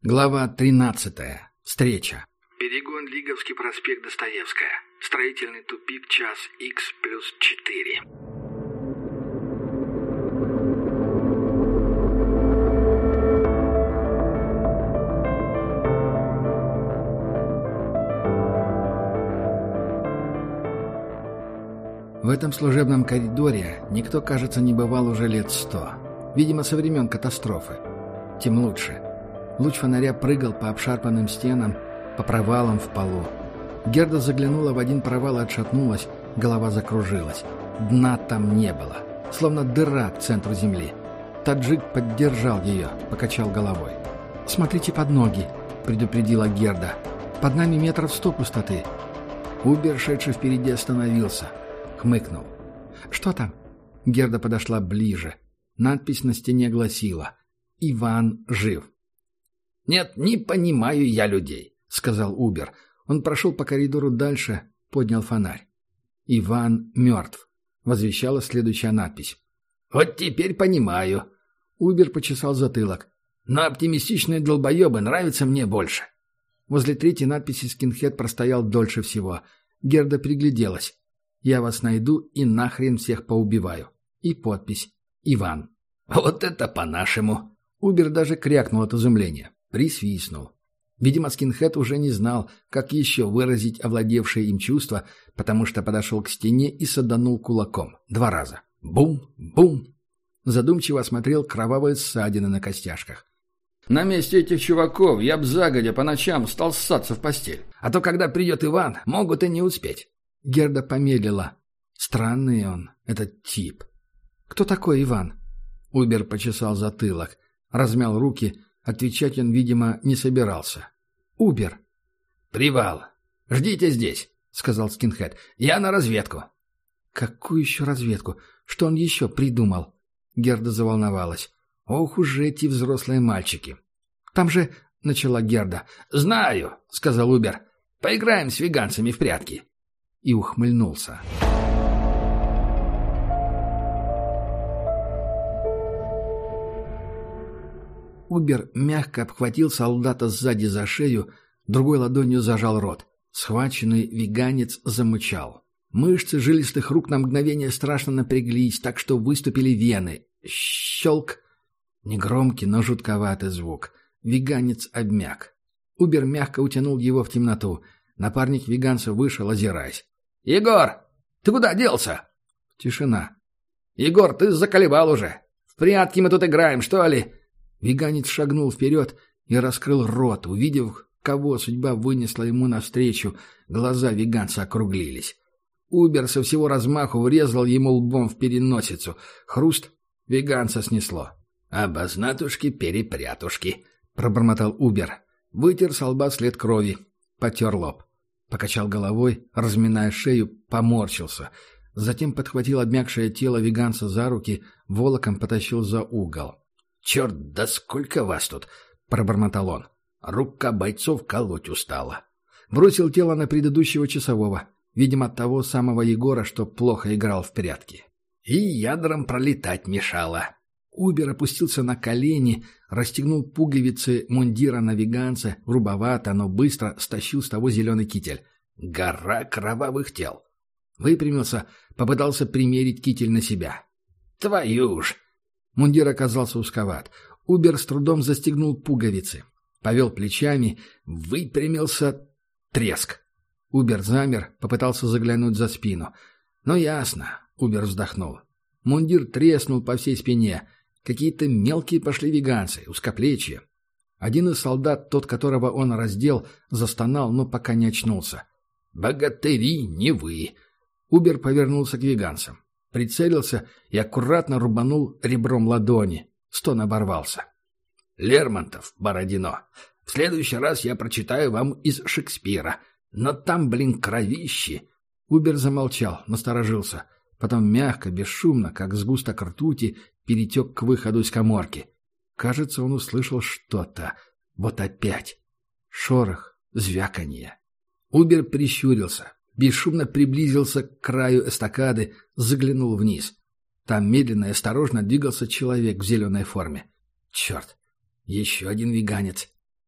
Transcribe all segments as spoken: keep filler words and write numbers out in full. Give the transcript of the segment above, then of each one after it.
Глава тринадцатая. Встреча. Перегон Лиговский проспект Достоевская. Строительный тупик, час икс плюс четыре. В этом служебном коридоре никто, кажется, не бывал уже лет сто. Видимо, со времен катастрофы. Тем лучше. Луч фонаря прыгал по обшарпанным стенам, по провалам в полу. Герда заглянула в один провал и отшатнулась, голова закружилась. Дна там не было, словно дыра к центру земли. Таджик поддержал ее, покачал головой. «Смотрите под ноги», — предупредила Герда. «Под нами метров сто пустоты». Убер, шедший впереди, остановился, хмыкнул. «Что там?» Герда подошла ближе. Надпись на стене гласила: «Иван жив». «Нет, не понимаю я людей», — сказал Убер. Он прошел по коридору дальше, поднял фонарь. «Иван мертв», — возвещала следующая надпись. «Вот теперь понимаю». Убер почесал затылок. «Но оптимистичные долбоебы нравятся мне больше». Возле третьей надписи скинхед простоял дольше всего. Герда пригляделась. «Я вас найду и нахрен всех поубиваю». И подпись «Иван». «Вот это по-нашему». Убер даже крякнул от изумления. Присвистнул. Видимо, скинхед уже не знал, как еще выразить овладевшее им чувство, потому что подошел к стене и саданул кулаком. Два раза. Бум! Бум! Задумчиво осмотрел кровавые ссадины на костяшках. «На месте этих чуваков я б загодя по ночам стал ссаться в постель. А то, когда придет Иван, могут и не успеть». Герда помедлила. Странный он, этот тип. «Кто такой Иван?» Убер почесал затылок, размял руки. Отвечать он, видимо, не собирался. «Убер!» «Привал! Ждите здесь!» — сказал скинхед. «Я на разведку!» «Какую еще разведку? Что он еще придумал?» Герда заволновалась. «Ох уж эти взрослые мальчики!» «Там же...» — начала Герда. «Знаю!» — сказал Убер. «Поиграем с веганцами в прятки!» И ухмыльнулся. Убер мягко обхватил солдата сзади за шею, другой ладонью зажал рот. Схваченный веганец замычал. Мышцы жилистых рук на мгновение страшно напряглись, так что выступили вены. Щелк! Негромкий, но жутковатый звук. Веганец обмяк. Убер мягко утянул его в темноту. Напарник веганца вышел, озираясь. «Егор, ты куда делся?» Тишина. «Егор, ты заколебал уже. В прятки мы тут играем, что ли?» Веганец шагнул вперед и раскрыл рот, увидев, кого судьба вынесла ему навстречу. Глаза веганца округлились. Убер со всего размаху врезал ему лбом в переносицу. Хруст, веганца снесло. «Обознатушки-перепрятушки», — пробормотал Убер. Вытер со лба след крови, потер лоб. Покачал головой, разминая шею, поморщился. Затем подхватил обмякшее тело веганца за руки, волоком потащил за угол. «Черт, да сколько вас тут!» — пробормотал он. Рука бойцов колоть устала. Бросил тело на предыдущего часового, видимо, того самого Егора, что плохо играл в прятки. И ядром пролетать мешало. Убер опустился на колени, расстегнул пуговицы мундира на веганце, грубовато, но быстро стащил с того зеленый китель. Гора кровавых тел. Выпрямился, попытался примерить китель на себя. «Твою ж!» Мундир оказался узковат. Убер с трудом застегнул пуговицы. Повел плечами, выпрямился. Треск. Убер замер, попытался заглянуть за спину. «Ну ясно», — Убер вздохнул. Мундир треснул по всей спине. Какие-то мелкие пошли веганцы, узкоплечья. Один из солдат, тот, которого он раздел, застонал, но пока не очнулся. «Богатыри, не вы!» Убер повернулся к веганцам. Прицелился и аккуратно рубанул ребром ладони. Стон оборвался. «Лермонтов, Бородино, в следующий раз я прочитаю вам из Шекспира. Но там, блин, кровищи!» Убер замолчал, насторожился. Потом мягко, бесшумно, как сгусток ртути, перетек к выходу из каморки. Кажется, он услышал что-то. Вот опять. Шорох, звяканье. Убер прищурился. Бесшумно приблизился к краю эстакады, заглянул вниз. Там медленно и осторожно двигался человек в зеленой форме. Черт, еще один веганец.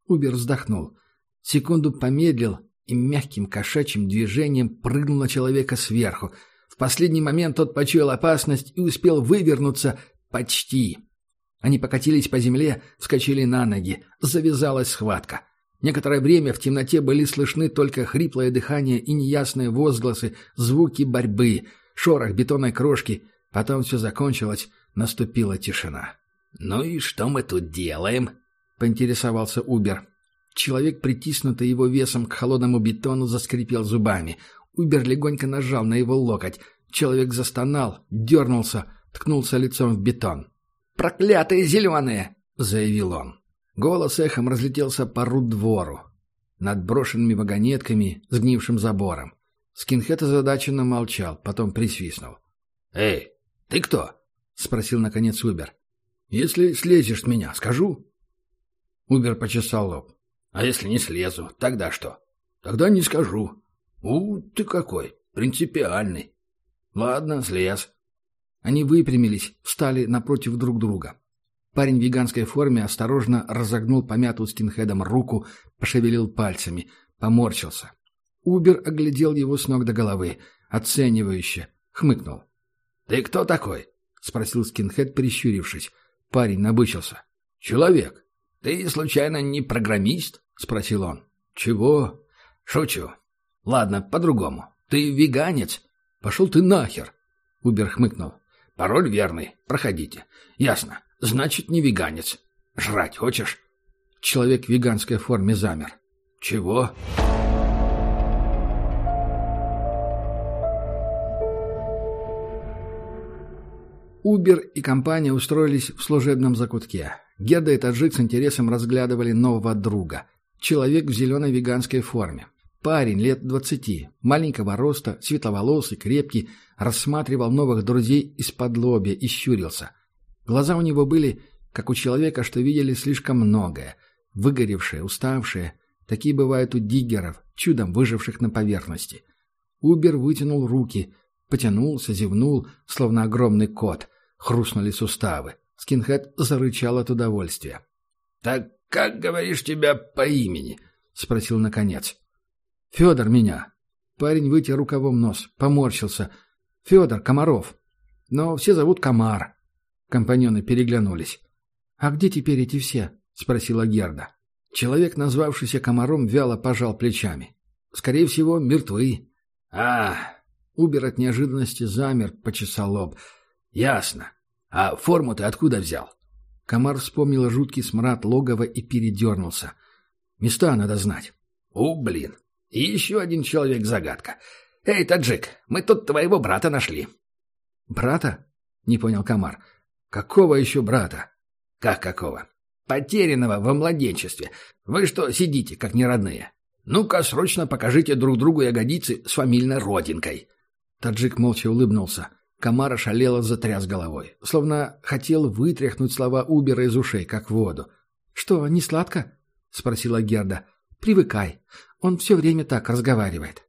Убер вздохнул. Секунду помедлил и мягким кошачьим движением прыгнул на человека сверху. В последний момент тот почуял опасность и успел вывернуться почти. Они покатились по земле, вскочили на ноги. Завязалась схватка. Некоторое время в темноте были слышны только хриплое дыхание и неясные возгласы, звуки борьбы, шорох бетонной крошки. Потом все закончилось, наступила тишина. «Ну и что мы тут делаем?» — поинтересовался Убер. Человек, притиснутый его весом к холодному бетону, заскрипел зубами. Убер легонько нажал на его локоть. Человек застонал, дернулся, ткнулся лицом в бетон. «Проклятые зеленые!» — заявил он. Голос эхом разлетелся по руддвору. Над брошенными вагонетками, сгнившим забором. Скинхед озадаченно молчал, потом присвистнул. «Эй, ты кто?» — спросил наконец Убер. «Если слезешь с меня, скажу». Убер почесал лоб. «А если не слезу, тогда что?» «Тогда не скажу». «У, ты какой, принципиальный». «Ладно, слез». Они выпрямились, встали напротив друг друга. Парень в веганской форме осторожно разогнул помятую скинхедом руку, пошевелил пальцами, поморщился. Убер оглядел его с ног до головы, оценивающе, хмыкнул. «Ты кто такой?» — спросил скинхед, прищурившись. Парень набычился. «Человек. Ты, случайно, не программист?» — спросил он. «Чего?» «Шучу. Ладно, по-другому. Ты веганец?» «Пошел ты нахер!» — Убер хмыкнул. «Пароль верный. Проходите. Ясно. Значит, не веганец. Жрать хочешь?» Человек в веганской форме замер. «Чего?» Убер и компания устроились в служебном закутке. Герда и таджик с интересом разглядывали нового друга. Человек в зеленой веганской форме. Парень лет двадцати, маленького роста, светловолосый, крепкий, рассматривал новых друзей из-под лобья и щурился. Глаза у него были, как у человека, что видели слишком многое. Выгоревшие, уставшие. Такие бывают у диггеров, чудом выживших на поверхности. Убер вытянул руки, потянулся, зевнул, словно огромный кот. Хрустнули суставы. Скинхед зарычал от удовольствия. «Так как, говоришь, тебя по имени?» — спросил наконец. «Федор меня». Парень вытер рукавом нос, поморщился. «Федор Комаров. Но все зовут Комар». Компаньоны переглянулись. «А где теперь эти все?» — спросила Герда. Человек, назвавшийся Комаром, вяло пожал плечами. «Скорее всего, мертвы». «А...» Убер от неожиданности замер, почесал лоб. «Ясно. А форму ты откуда взял?» Комар вспомнил жуткий смрад логова и передернулся. «Места надо знать». «У, блин. И еще один человек-загадка. Эй, таджик, мы тут твоего брата нашли». «Брата?» — не понял Комар. «Какого еще брата?» «Как какого? Потерянного во младенчестве. Вы что сидите, как неродные? Ну-ка, срочно покажите друг другу ягодицы с фамильной родинкой». Таджик молча улыбнулся. Комар ошалело затряс головой, словно хотел вытряхнуть слова Убера из ушей, как в воду. «Что, не сладко?» — спросила Герда. «Привыкай. Он все время так разговаривает».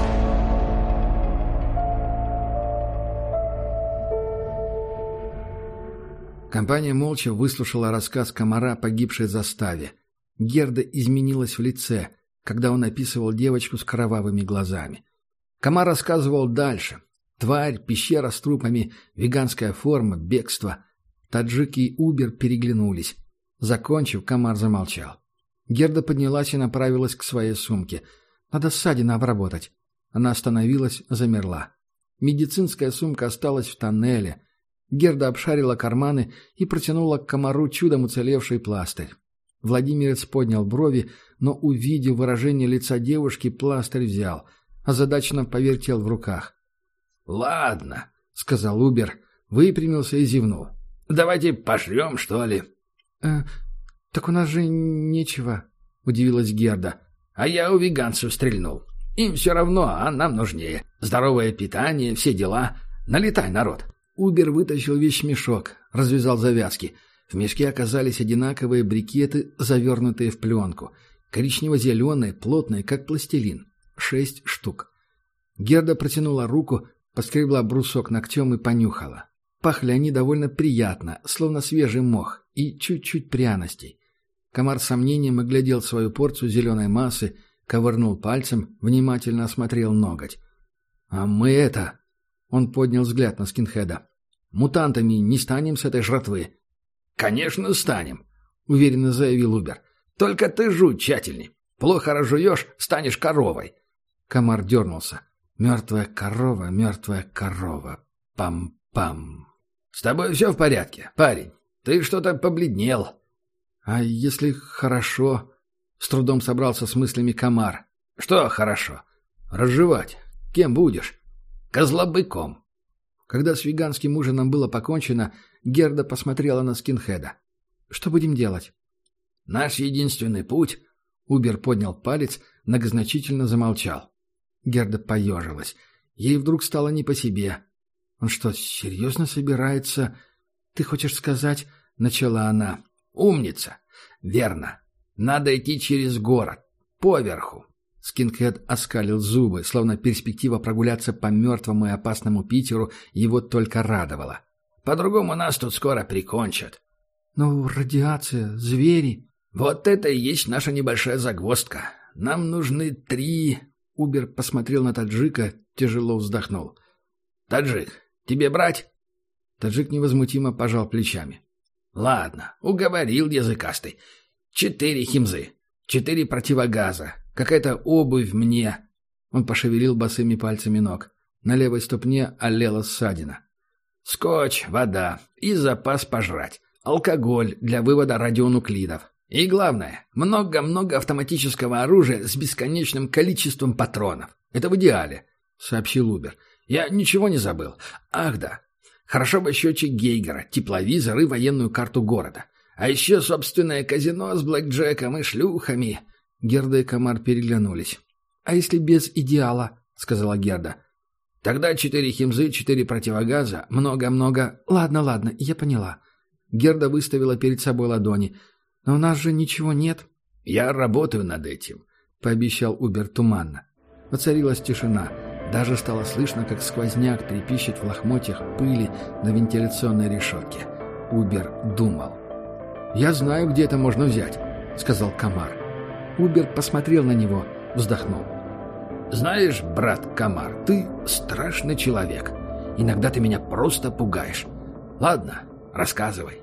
Компания молча выслушала рассказ Комара о погибшей заставе. Герда изменилась в лице, когда он описывал девочку с кровавыми глазами. Комар рассказывал дальше. Тварь, пещера с трупами, веганская форма, бегство. Таджик и Убер переглянулись. Закончив, Комар замолчал. Герда поднялась и направилась к своей сумке. «Надо ссадины обработать». Она остановилась, замерла. Медицинская сумка осталась в тоннеле. Герда обшарила карманы и протянула к Комару чудом уцелевший пластырь. Владимирец поднял брови, но, увидев выражение лица девушки, пластырь взял, озадаченно повертел в руках. «Ладно», — сказал Убер, выпрямился и зевнул. «Давайте пошлем, что ли?» «Э, так у нас же нечего», — удивилась Герда. «А я у веганцев стрельнул. Им все равно, а нам нужнее. Здоровое питание, все дела. Налетай, народ». Убер вытащил вещмешок, развязал завязки. В мешке оказались одинаковые брикеты, завернутые в пленку. Коричнево-зеленые, плотные, как пластилин. Шесть штук. Герда протянула руку, поскребла брусок ногтем и понюхала. Пахли они довольно приятно, словно свежий мох, и чуть-чуть пряностей. Комар с сомнением оглядел свою порцию зеленой массы, ковырнул пальцем, внимательно осмотрел ноготь. «А мы это...» — он поднял взгляд на скинхеда. «Мутантами не станем с этой жратвы?» «Конечно станем», — уверенно заявил Убер. «Только ты жуй тщательней. Плохо разжуешь, станешь коровой». Комар дернулся. «Мертвая корова, мертвая корова. Пам-пам». «С тобой все в порядке, парень? Ты что-то побледнел». «А если хорошо?» — с трудом собрался с мыслями комар. «Что хорошо?» «Разжевать. Кем будешь?» «Козлобыком». Когда с веганским ужином было покончено, Герда посмотрела на скинхеда. «Что будем делать?» «Наш единственный путь...» Убер поднял палец, многозначительно замолчал. Герда поежилась. Ей вдруг стало не по себе. «Он что, серьезно собирается?» «Ты хочешь сказать...» — начала она. «Умница! Верно. Надо идти через город. Поверху». Скинхед оскалил зубы, словно перспектива прогуляться по мертвому и опасному Питеру его только радовала. «По-другому нас тут скоро прикончат». «Ну, радиация, звери...» «Вот это и есть наша небольшая загвоздка. Нам нужны три...» Убер посмотрел на таджика, тяжело вздохнул. «Таджик, тебе брать?» Таджик невозмутимо пожал плечами. «Ладно, уговорил языкастый. Четыре химзы, четыре противогаза, какая-то обувь мне». Он пошевелил босыми пальцами ног. На левой ступне олела ссадина. «Скотч, вода и запас пожрать. Алкоголь для вывода радионуклидов. И главное, много-много автоматического оружия с бесконечным количеством патронов. Это в идеале», — сообщил Убер. «Я ничего не забыл. Ах да. Хорошо бы счетчик Гейгера, тепловизор и военную карту города. А еще собственное казино с блэкджеком и шлюхами». Герда и комар переглянулись. «А если без идеала?» — сказала Герда. «Тогда четыре химзы, четыре противогаза, много-много...» «Ладно, ладно, я поняла». Герда выставила перед собой ладони. «Но у нас же ничего нет». «Я работаю над этим», — пообещал Убер туманно. Воцарилась тишина. Даже стало слышно, как сквозняк трепещет в лохмотьях пыли на вентиляционной решетке. Убер думал. «Я знаю, где это можно взять», — сказал комар. Убер посмотрел на него, вздохнул. «Знаешь, брат комар, ты страшный человек. Иногда ты меня просто пугаешь. Ладно, рассказывай».